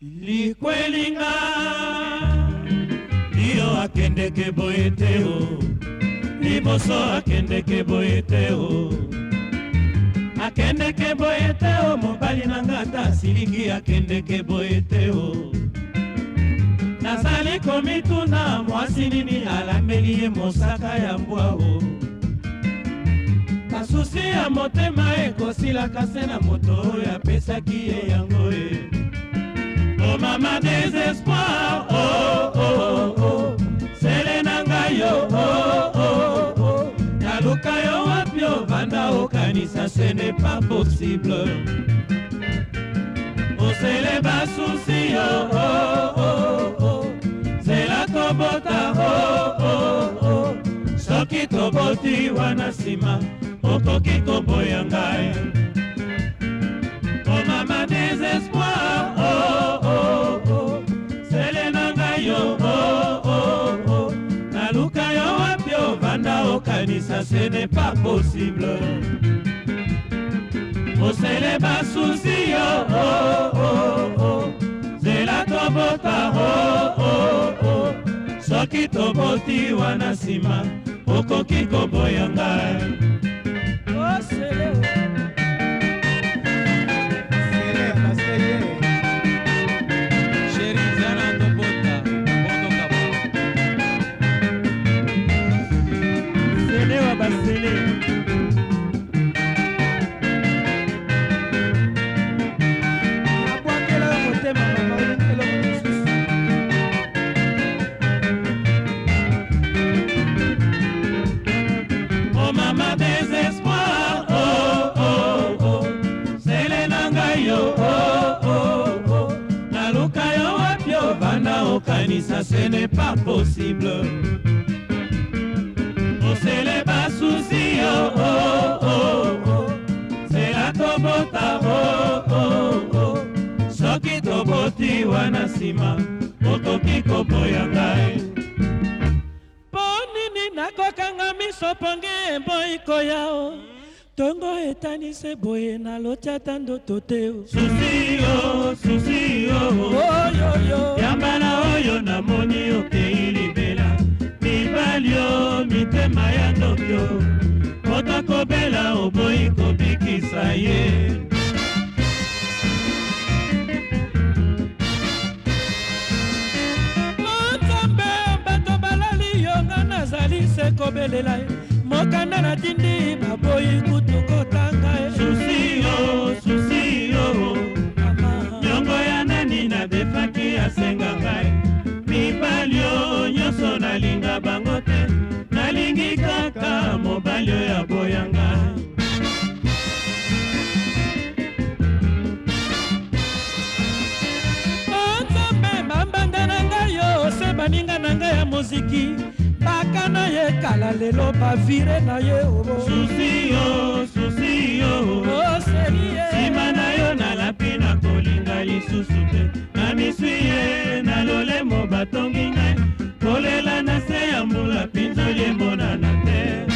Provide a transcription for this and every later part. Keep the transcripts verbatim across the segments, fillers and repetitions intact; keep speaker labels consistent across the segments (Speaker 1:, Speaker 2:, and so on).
Speaker 1: Likwelinga Dio akendeke boyeteo Liboso akendeke boyeteo Akendeke boyeteo Mobali nangata siliki akendeke boyeteo Nazali komituna mwasi nini alambeli ye mosaka ya mbwao Kasusi ya motema ekosila kase na moto ya pesaki ye yango e Oh mama désespoir, oh oh oh, Selena ngayo, oh oh oh, Naluka yo wapyo vanda o kanisa, ce n'est pas possible. Oh c'est les bas soucis, oh oh oh oh, c'est la tobota, oh oh oh, soki toboti wanasima, okoki koboyangai. Oh mama désespoir, oh oh oh, Selena ngayo, oh oh oh, Naluka yo wapyo vanda o kanisa, ce n'est pas possible. Oh c'est les bas soucis, oh oh oh oh, c'est la tobota, oh oh oh, soki toboti wanasima, okoki koboyangai. Oh c'est le Oh mama désespoir, oh oh oh, Selena ngayo, oh oh oh, Naluka yo wapyo vanda o kanisa, ce n'est pas possible. Oh c'est les bas soucis, oh oh oh oh, c'est la tobota, oh oh oh, soki toboti wanasima, okoki koboyangai. Nakokanga miso ponge boiko yao Tongo etani se boye na locha tando toteo Susio, susio Oh yo yo Yambala oyo na moni oke ilibela Mibalio, mitema ya Tokyo Otako bela oboiko bikisa ye Nazali seko belela mokanda na tindi baboyi kutuko tanga Susio, susio Nyongo ya nani na defaki asenga ngai Mibalio nyoso nalinga bangote Nalingi kaka mobalio ya boyanga Onzambe mambanga na ngayo sebaninga na ngai ya muziki Bakana ye kala lelo bavire na ye obo Susio, susio Oh serie Sima na yo na lapi na kolinga lisusu te Na misui na lole mo batongi ngai Kolela na se ya mbula pinzo ye mona na te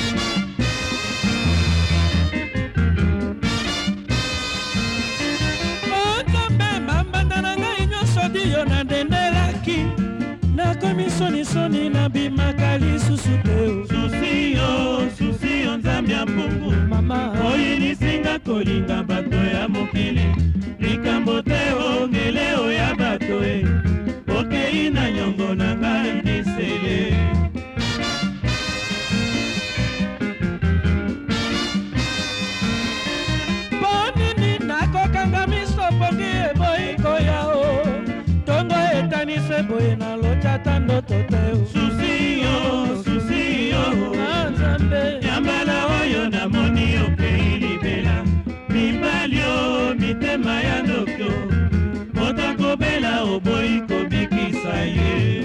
Speaker 1: Oh tambe mambanda na ngai nyoso di yo na dendelaki Nakomi soni soni na bimakali susuteo Susio, susio nzambi ya mpungu Mama Oyi nisinga kolinga bato ya mokili Likambo te ongeleo ya bato e Okei na nyongo na ngai nisele Ponini nakokanga miso pongi eboiko yao Tongo etani se boye na locha tando toteo Susio, susio Anzambe Yambala oyo na moni oke ilibela Mibalio, mitema ya Tokyo Otako bela oboyi kobikisa ye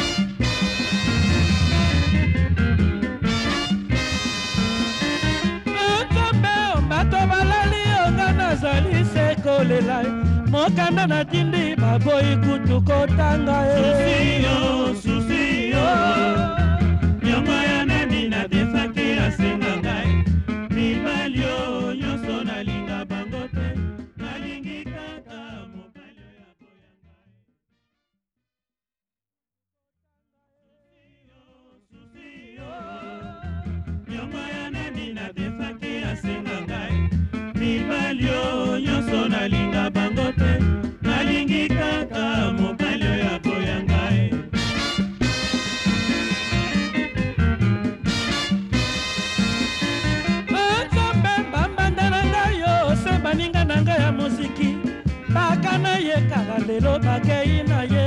Speaker 1: Anzambe ombato balali onga nazali seko lelai Mokanda na tindi baboyi kutuko tanga
Speaker 2: Susio, susio Nyongo ya nani na defaki asenga ngai Mibalio nyoso nalinga bangote Nalingi kaka mobalio ya boyanga
Speaker 1: kala lelo bakei na ye